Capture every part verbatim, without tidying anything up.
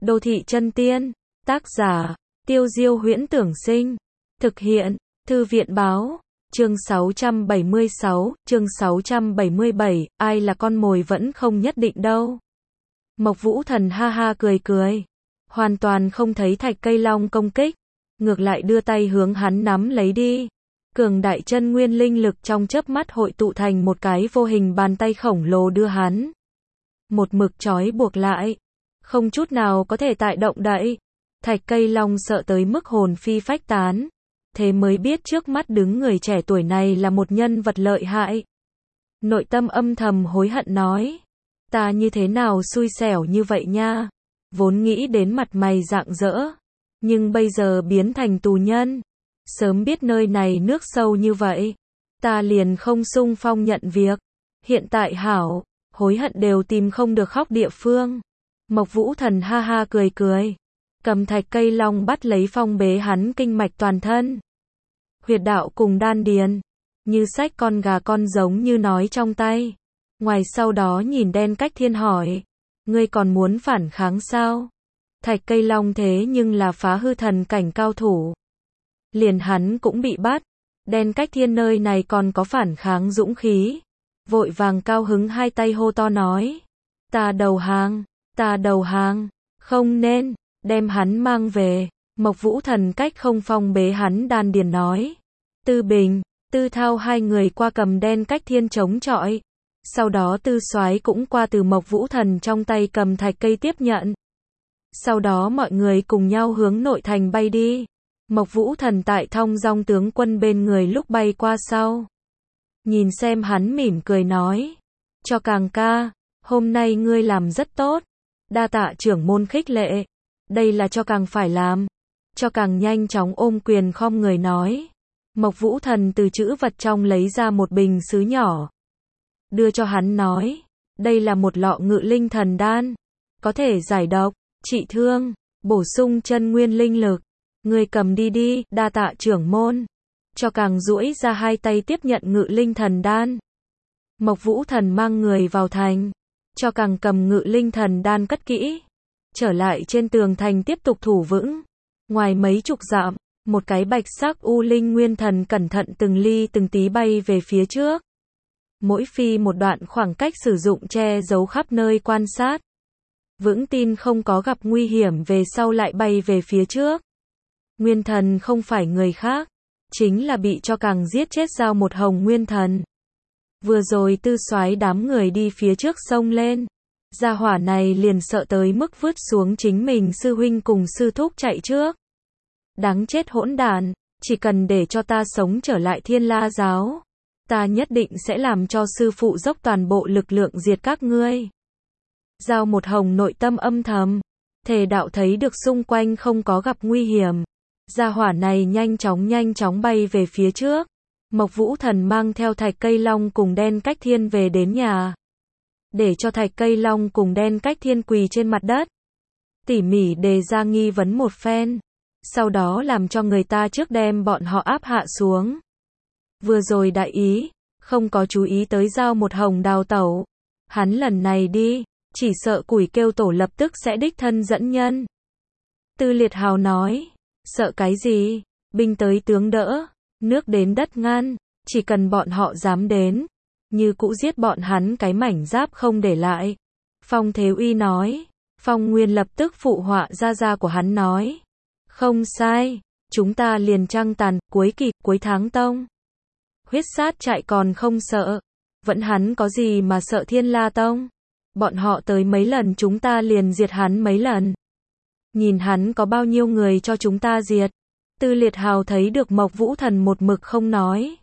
Đô thị chân tiên, tác giả, Tiêu Diêu Huyễn Tưởng Sinh, thực hiện, Thư viện Báo, chương sáu trăm bảy mươi sáu, chương sáu trăm bảy mươi bảy, ai là con mồi vẫn không nhất định đâu. Mộc Vũ Thần ha ha cười cười, hoàn toàn không thấy Thạch Cây Long công kích, ngược lại đưa tay hướng hắn nắm lấy đi. Cường đại chân nguyên linh lực trong chớp mắt hội tụ thành một cái vô hình bàn tay khổng lồ đưa hắn một mực trói buộc lại, không chút nào có thể tại động đậy. Thạch Cây Long sợ tới mức hồn phi phách tán, thế mới biết trước mắt đứng người trẻ tuổi này là một nhân vật lợi hại. Nội tâm âm thầm hối hận nói, ta như thế nào xui xẻo như vậy nha, vốn nghĩ đến mặt mày rạng rỡ, nhưng bây giờ biến thành tù nhân. Sớm biết nơi này nước sâu như vậy, ta liền không xung phong nhận việc. Hiện tại hảo, hối hận đều tìm không được khóc địa phương. Mộc Vũ Thần ha ha cười cười, cầm Thạch Cây Long bắt lấy phong bế hắn kinh mạch toàn thân, huyệt đạo cùng đan điền, như sách con gà con giống như nói trong tay. Ngoài sau đó nhìn Đen Cách Thiên hỏi, ngươi còn muốn phản kháng sao? Thạch Cây Long thế nhưng là phá hư thần cảnh cao thủ. Liền hắn cũng bị bắt, Đen Cách Thiên nơi này còn có phản kháng dũng khí. Vội vàng cao hứng hai tay hô to nói, ta đầu hàng, ta đầu hàng, không nên, đem hắn mang về. Mộc Vũ Thần cách không phong bế hắn đan điền nói. Tư Bình, Tư Thao hai người qua cầm Đen Cách Thiên chống chọi. Sau đó Tư Soái cũng qua từ Mộc Vũ Thần trong tay cầm thạch cây tiếp nhận. Sau đó mọi người cùng nhau hướng nội thành bay đi. Mộc Vũ Thần tại Thong Dong tướng quân bên người lúc bay qua sau. Nhìn xem hắn mỉm cười nói, cho Càng ca, hôm nay ngươi làm rất tốt, đa tạ trưởng môn khích lệ, đây là cho Càng phải làm. Cho Càng nhanh chóng ôm quyền khom người nói. Mộc Vũ Thần từ trữ vật trong lấy ra một bình sứ nhỏ, đưa cho hắn nói, đây là một lọ ngự linh thần đan, có thể giải độc, trị thương, bổ sung chân nguyên linh lực, ngươi cầm đi đi, đa tạ trưởng môn. Cho Càng duỗi ra hai tay tiếp nhận ngự linh thần đan. Mộc Vũ Thần mang người vào thành, cho Càng cầm ngự linh thần đan cất kỹ, trở lại trên tường thành tiếp tục thủ vững. Ngoài mấy chục dặm, một cái bạch sắc u linh nguyên thần cẩn thận từng ly từng tí bay về phía trước. Mỗi phi một đoạn khoảng cách sử dụng che giấu khắp nơi quan sát. Vững tin không có gặp nguy hiểm về sau lại bay về phía trước. Nguyên thần không phải người khác, chính là bị cho Càng giết chết Giao Một Hồng nguyên thần. Vừa rồi Tư Soái đám người đi phía trước sông lên, gia hỏa này liền sợ tới mức vứt xuống chính mình sư huynh cùng sư thúc chạy trước. Đáng chết hỗn đản, chỉ cần để cho ta sống trở lại Thiên La giáo, ta nhất định sẽ làm cho sư phụ dốc toàn bộ lực lượng diệt các ngươi. Giao Một Hồng nội tâm âm thầm, thề đạo thấy được xung quanh không có gặp nguy hiểm. Gia hỏa này nhanh chóng nhanh chóng bay về phía trước. Mộc Vũ Thần mang theo Thạch Cây Long cùng Đen Cách Thiên về đến nhà. Để cho Thạch Cây Long cùng Đen Cách Thiên quỳ trên mặt đất. Tỉ mỉ đề ra nghi vấn một phen. Sau đó làm cho người ta trước đem bọn họ áp hạ xuống. Vừa rồi đại ý, không có chú ý tới Giao Một Hồng đào tẩu. Hắn lần này đi, chỉ sợ củi kêu tổ lập tức sẽ đích thân dẫn nhân. Tư Liệt Hào nói. Sợ cái gì, binh tới tướng đỡ, nước đến đất ngăn, chỉ cần bọn họ dám đến, như cũ giết bọn hắn cái mảnh giáp không để lại. Phong Thế Uy nói. Phong Nguyên lập tức phụ họa gia gia của hắn nói. Không sai, chúng ta liền trăng tàn, cuối kỳ, cuối tháng tông. Huyết sát chạy còn không sợ, vẫn hắn có gì mà sợ Thiên La tông. Bọn họ tới mấy lần chúng ta liền diệt hắn mấy lần. Nhìn hắn có bao nhiêu người cho chúng ta diệt. Tư Liệt Hào thấy được Mộc Vũ Thần một mực không nói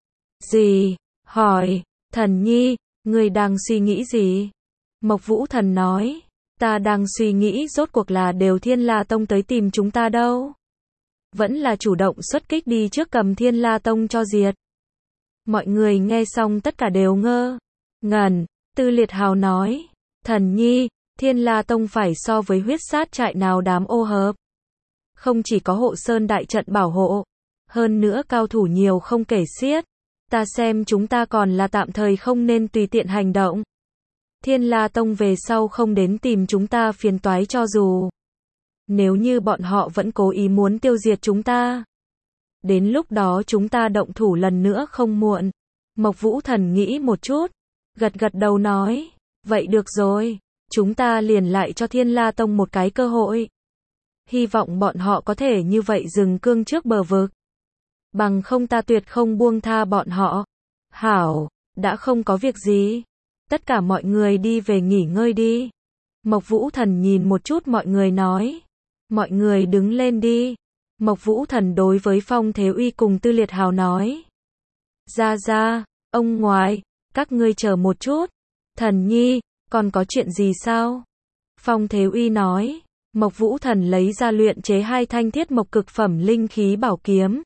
gì, hỏi, Thần Nhi, ngươi đang suy nghĩ gì? Mộc Vũ Thần nói, ta đang suy nghĩ rốt cuộc là đều Thiên La tông tới tìm chúng ta đâu. Vẫn là chủ động xuất kích đi trước cầm Thiên La tông cho diệt. Mọi người nghe xong tất cả đều ngơ ngẩn. Tư Liệt Hào nói, Thần Nhi, Thiên La tông phải so với huyết sát trại nào đám ô hợp. Không chỉ có hộ sơn đại trận bảo hộ, hơn nữa cao thủ nhiều không kể xiết. Ta xem chúng ta còn là tạm thời không nên tùy tiện hành động. Thiên La tông về sau không đến tìm chúng ta phiền toái cho dù Nếu như bọn họ vẫn cố ý muốn tiêu diệt chúng ta, đến lúc đó chúng ta động thủ lần nữa không muộn. Mộc Vũ Thần nghĩ một chút, gật gật đầu nói, vậy được rồi, chúng ta liền lại cho Thiên La Tông một cái cơ hội. Hy vọng bọn họ có thể như vậy dừng cương trước bờ vực. Bằng không ta tuyệt không buông tha bọn họ. Hảo, đã không có việc gì. Tất cả mọi người đi về nghỉ ngơi đi. Mộc Vũ Thần nhìn một chút mọi người nói. Mọi người đứng lên đi. Mộc Vũ Thần đối với Phong Thế Uy cùng Tư Liệt Hào nói. Ra ra, ông ngoại, các ngươi chờ một chút. Thần nhi, còn có chuyện gì sao? Phong Thế Uy nói. Mộc Vũ Thần lấy ra luyện chế hai thanh thiết mộc cực phẩm linh khí bảo kiếm.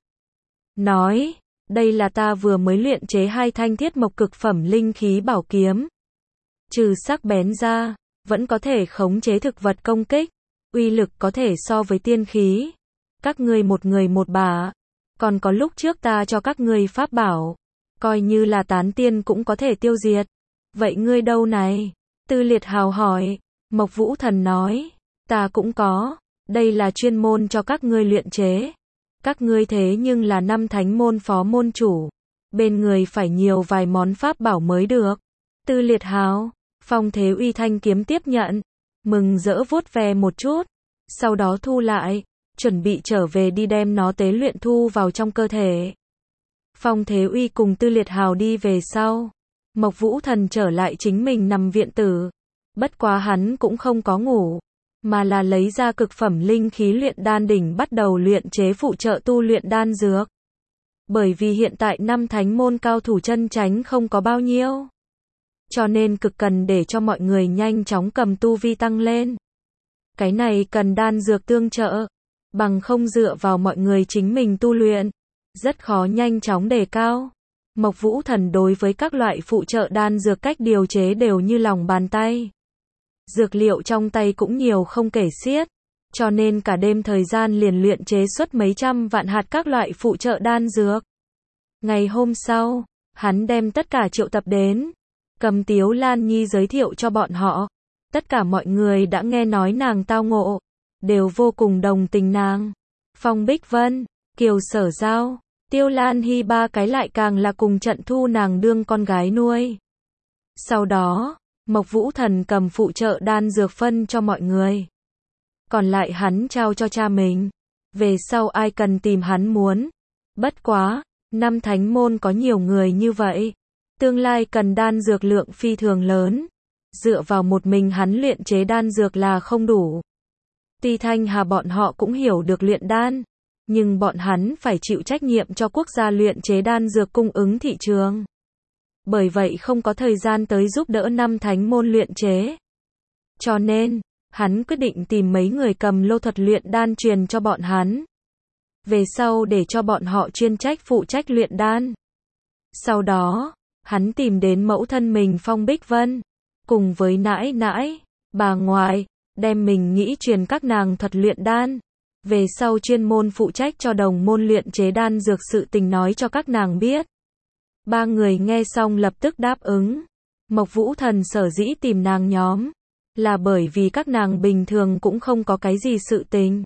Nói, đây là ta vừa mới luyện chế hai thanh thiết mộc cực phẩm linh khí bảo kiếm. Trừ sắc bén ra, vẫn có thể khống chế thực vật công kích, uy lực có thể so với tiên khí. Các ngươi một người một bả, còn có lúc trước ta cho các ngươi pháp bảo, coi như là tán tiên cũng có thể tiêu diệt. Vậy ngươi đâu này? Tư Liệt Hào hỏi. Mộc Vũ Thần nói, ta cũng có, đây là chuyên môn cho các ngươi luyện chế. Các ngươi thế nhưng là năm thánh môn phó môn chủ, bên người phải nhiều vài món pháp bảo mới được. Tư Liệt Hào, Phong Thế Uy thanh kiếm tiếp nhận, mừng rỡ vuốt ve một chút, sau đó thu lại, chuẩn bị trở về đi đem nó tế luyện thu vào trong cơ thể. Phong Thế Uy cùng Tư Liệt Hào đi về sau, Mộc Vũ Thần trở lại chính mình nằm viện tử. Bất quá hắn cũng không có ngủ, mà là lấy ra cực phẩm linh khí luyện đan đỉnh bắt đầu luyện chế phụ trợ tu luyện đan dược. Bởi vì hiện tại năm thánh môn cao thủ chân chánh không có bao nhiêu, cho nên cực cần để cho mọi người nhanh chóng cầm tu vi tăng lên. Cái này cần đan dược tương trợ, bằng không dựa vào mọi người chính mình tu luyện, rất khó nhanh chóng đề cao. Mộc Vũ Thần đối với các loại phụ trợ đan dược cách điều chế đều như lòng bàn tay. Dược liệu trong tay cũng nhiều không kể xiết, cho nên cả đêm thời gian liền luyện chế xuất mấy trăm vạn hạt các loại phụ trợ đan dược. Ngày hôm sau, hắn đem tất cả triệu tập đến, cầm Tiếu Lan Nhi giới thiệu cho bọn họ. Tất cả mọi người đã nghe nói nàng tao ngộ, đều vô cùng đồng tình nàng. Phong Bích Vân, Kiều Sở Giao, Tiêu Lan Hy ba cái lại càng là cùng trận thu nàng đương con gái nuôi. Sau đó, Mộc Vũ Thần cầm phụ trợ đan dược phân cho mọi người. Còn lại hắn trao cho cha mình. Về sau ai cần tìm hắn muốn. Bất quá, năm thánh môn có nhiều người như vậy. Tương lai cần đan dược lượng phi thường lớn. Dựa vào một mình hắn luyện chế đan dược là không đủ. Tuy Thanh Hà bọn họ cũng hiểu được luyện đan, nhưng bọn hắn phải chịu trách nhiệm cho quốc gia luyện chế đan dược cung ứng thị trường. Bởi vậy không có thời gian tới giúp đỡ năm thánh môn luyện chế. Cho nên, hắn quyết định tìm mấy người cầm lô thuật luyện đan truyền cho bọn hắn. Về sau để cho bọn họ chuyên trách phụ trách luyện đan. Sau đó, hắn tìm đến mẫu thân mình Phong Bích Vân, cùng với nãi nãi, bà ngoại, đem mình nghĩ truyền các nàng thuật luyện đan. Về sau chuyên môn phụ trách cho đồng môn luyện chế đan dược sự tình nói cho các nàng biết. Ba người nghe xong lập tức đáp ứng. Mộc Vũ Thần sở dĩ tìm nàng nhóm, là bởi vì các nàng bình thường cũng không có cái gì sự tình.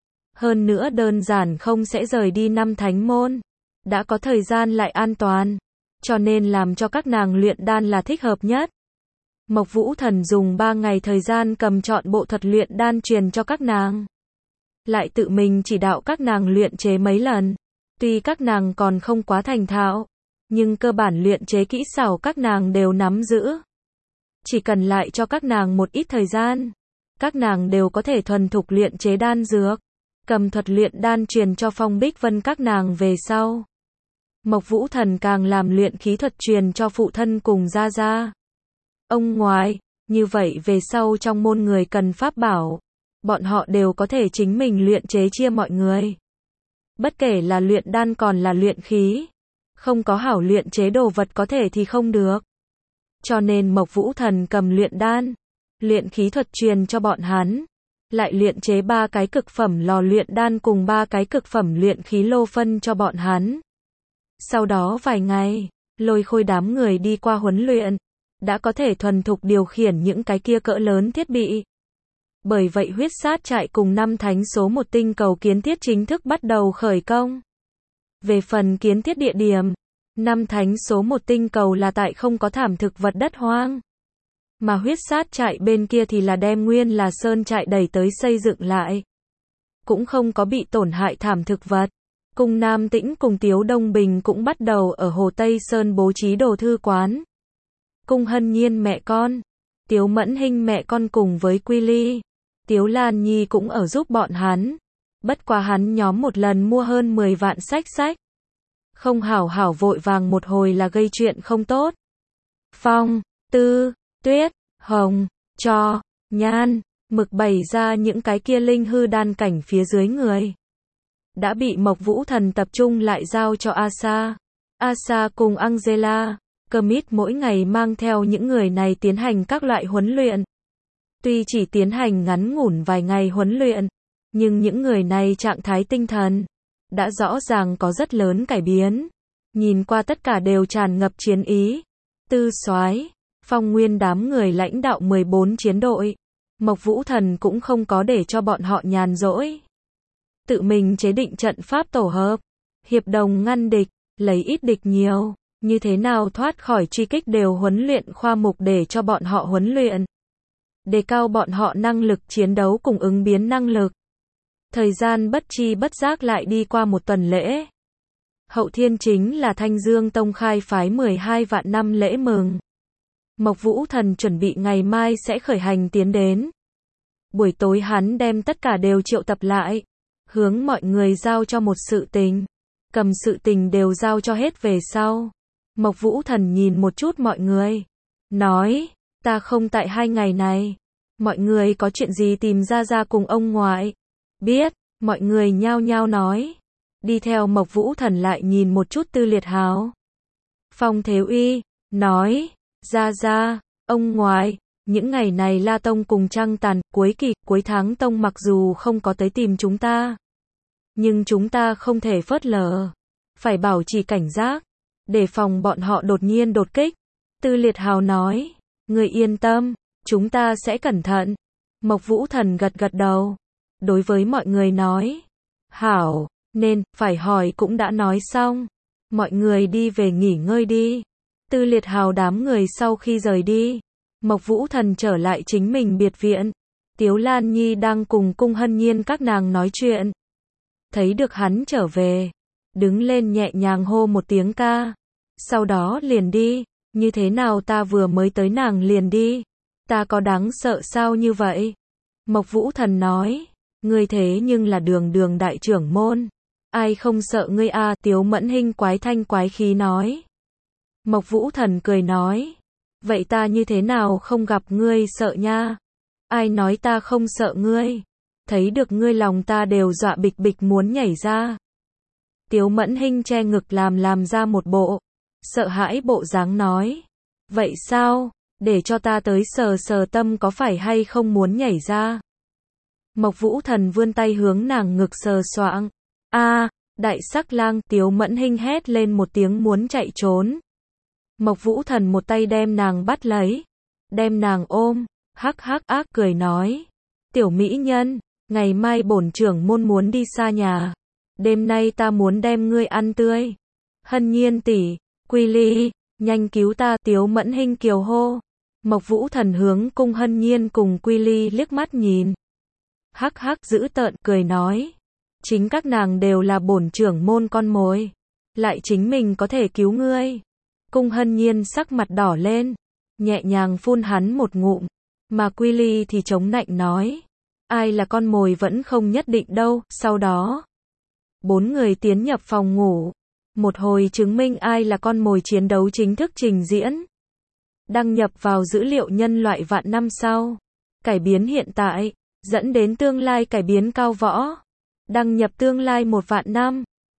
Hơn nữa đơn giản không sẽ rời đi năm thánh môn. Đã có thời gian lại an toàn, cho nên làm cho các nàng luyện đan là thích hợp nhất. Mộc Vũ Thần dùng ba ngày thời gian cầm chọn bộ thuật luyện đan truyền cho các nàng. Lại tự mình chỉ đạo các nàng luyện chế mấy lần. Tuy các nàng còn không quá thành thạo, nhưng cơ bản luyện chế kỹ xảo các nàng đều nắm giữ. Chỉ cần lại cho các nàng một ít thời gian, các nàng đều có thể thuần thục luyện chế đan dược. Cầm thuật luyện đan truyền cho Phong Bích Vân các nàng về sau. Mộc Vũ Thần càng làm luyện khí thuật truyền cho phụ thân cùng gia gia. Ông ngoại, như vậy về sau trong môn người cần pháp bảo, bọn họ đều có thể chính mình luyện chế chia mọi người. Bất kể là luyện đan còn là luyện khí, không có hảo luyện chế đồ vật có thể thì không được. Cho nên Mộc Vũ Thần cầm luyện đan, luyện khí thuật truyền cho bọn hắn, lại luyện chế ba cái cực phẩm lò luyện đan cùng ba cái cực phẩm luyện khí lô phân cho bọn hắn. Sau đó vài ngày, Lôi Khôi đám người đi qua huấn luyện, đã có thể thuần thục điều khiển những cái kia cỡ lớn thiết bị. Bởi vậy huyết sát trại cùng năm thánh số một tinh cầu kiến thiết chính thức bắt đầu khởi công. Về phần kiến thiết địa điểm, năm thánh số một tinh cầu là tại không có thảm thực vật đất hoang. Mà huyết sát trại bên kia thì là đem nguyên là sơn trại đẩy tới xây dựng lại. Cũng không có bị tổn hại thảm thực vật. Cung Nam Tĩnh cùng Tiếu Đông Bình cũng bắt đầu ở Hồ Tây Sơn bố trí đồ thư quán. Cung Hân Nhiên mẹ con, Tiếu Mẫn Hinh mẹ con cùng với Quy Ly, Tiếu Lan Nhi cũng ở giúp bọn hắn. Bất quá hắn nhóm một lần mua hơn mười vạn sách sách. Không hảo hảo vội vàng một hồi là gây chuyện không tốt. Phong, Tư, Tuyết, Hồng, Cho, Nhan, Mực bày ra những cái kia linh hư đan cảnh phía dưới người. Đã bị Mộc Vũ Thần tập trung lại giao cho Asa. Asa cùng Angela, Kermit mỗi ngày mang theo những người này tiến hành các loại huấn luyện. Tuy chỉ tiến hành ngắn ngủn vài ngày huấn luyện, nhưng những người này trạng thái tinh thần đã rõ ràng có rất lớn cải biến. Nhìn qua tất cả đều tràn ngập chiến ý. Tư Soái, Phong Nguyên đám người lãnh đạo mười bốn chiến đội. Mộc Vũ Thần cũng không có để cho bọn họ nhàn rỗi. Tự mình chế định trận pháp tổ hợp, hiệp đồng ngăn địch, lấy ít địch nhiều, như thế nào thoát khỏi truy kích đều huấn luyện khoa mục để cho bọn họ huấn luyện. Đề cao bọn họ năng lực chiến đấu cùng ứng biến năng lực. Thời gian bất chi bất giác lại đi qua một tuần lễ. Hậu thiên chính là Thanh Dương Tông khai phái mười hai vạn năm lễ mừng. Mộc Vũ Thần chuẩn bị ngày mai sẽ khởi hành tiến đến. Buổi tối hắn đem tất cả đều triệu tập lại, hướng mọi người giao cho một sự tình. Cầm sự tình đều giao cho hết về sau. Mộc Vũ Thần nhìn một chút mọi người, nói, ta không tại hai ngày này. Mọi người có chuyện gì tìm ra ra cùng ông ngoại. Biết, mọi người nhao nhao nói. Đi theo Mộc Vũ Thần lại nhìn một chút Tư Liệt Hào. Phong Thế Uy, nói, ra ra, ông ngoại, những ngày này La Tông cùng Trăng Tàn, cuối kỳ, cuối tháng Tông mặc dù không có tới tìm chúng ta. Nhưng chúng ta không thể phớt lờ. Phải bảo trì cảnh giác, để phòng bọn họ đột nhiên đột kích. Tư Liệt Hào nói, người yên tâm, chúng ta sẽ cẩn thận. Mộc Vũ Thần gật gật đầu. Đối với mọi người nói, hảo, nên, phải hỏi cũng đã nói xong. Mọi người đi về nghỉ ngơi đi. Tư Liệt Hào đám người sau khi rời đi, Mộc Vũ Thần trở lại chính mình biệt viện. Tiếu Lan Nhi đang cùng Cung Hân Nhiên các nàng nói chuyện. Thấy được hắn trở về, đứng lên nhẹ nhàng hô một tiếng ca. Sau đó liền đi, như thế nào ta vừa mới tới nàng liền đi. Ta có đáng sợ sao như vậy? Mộc Vũ Thần nói, ngươi thế nhưng là Đường Đường đại trưởng môn. Ai không sợ ngươi a? Tiếu Mẫn Hinh quái thanh quái khí nói. Mộc Vũ Thần cười nói, vậy ta như thế nào không gặp ngươi sợ nha? Ai nói ta không sợ ngươi? Thấy được ngươi lòng ta đều dọa bịch bịch muốn nhảy ra. Tiếu Mẫn Hinh che ngực làm làm ra một bộ sợ hãi bộ dáng nói, vậy sao? Để cho ta tới sờ sờ tâm có phải hay không muốn nhảy ra? Mộc Vũ Thần vươn tay hướng nàng ngực sờ soạng. A, đại sắc lang, Tiếu Mẫn Hinh hét lên một tiếng muốn chạy trốn. Mộc Vũ Thần một tay đem nàng bắt lấy, đem nàng ôm, hắc hắc ác cười nói, tiểu mỹ nhân, ngày mai bổn trưởng môn muốn đi xa nhà, đêm nay ta muốn đem ngươi ăn tươi. Hân Nhiên tỷ, Quy Ly, nhanh cứu ta. Tiếu Mẫn Hinh kiều hô. Mộc Vũ Thần hướng Cung Hân Nhiên cùng Quy Ly liếc mắt nhìn, hắc hắc dữ tợn cười nói, chính các nàng đều là bổn trưởng môn con mồi, lại chính mình có thể cứu ngươi. Cung Hân Nhiên sắc mặt đỏ lên, nhẹ nhàng phun hắn một ngụm, mà Quy Ly thì chống nạnh nói, ai là con mồi vẫn không nhất định đâu. Sau đó, bốn người tiến nhập phòng ngủ, một hồi chứng minh ai là con mồi chiến đấu chính thức trình diễn. Đăng nhập vào dữ liệu nhân loại vạn năm sau, cải biến hiện tại, dẫn đến tương lai cải biến cao võ. Đăng nhập tương lai một vạn năm.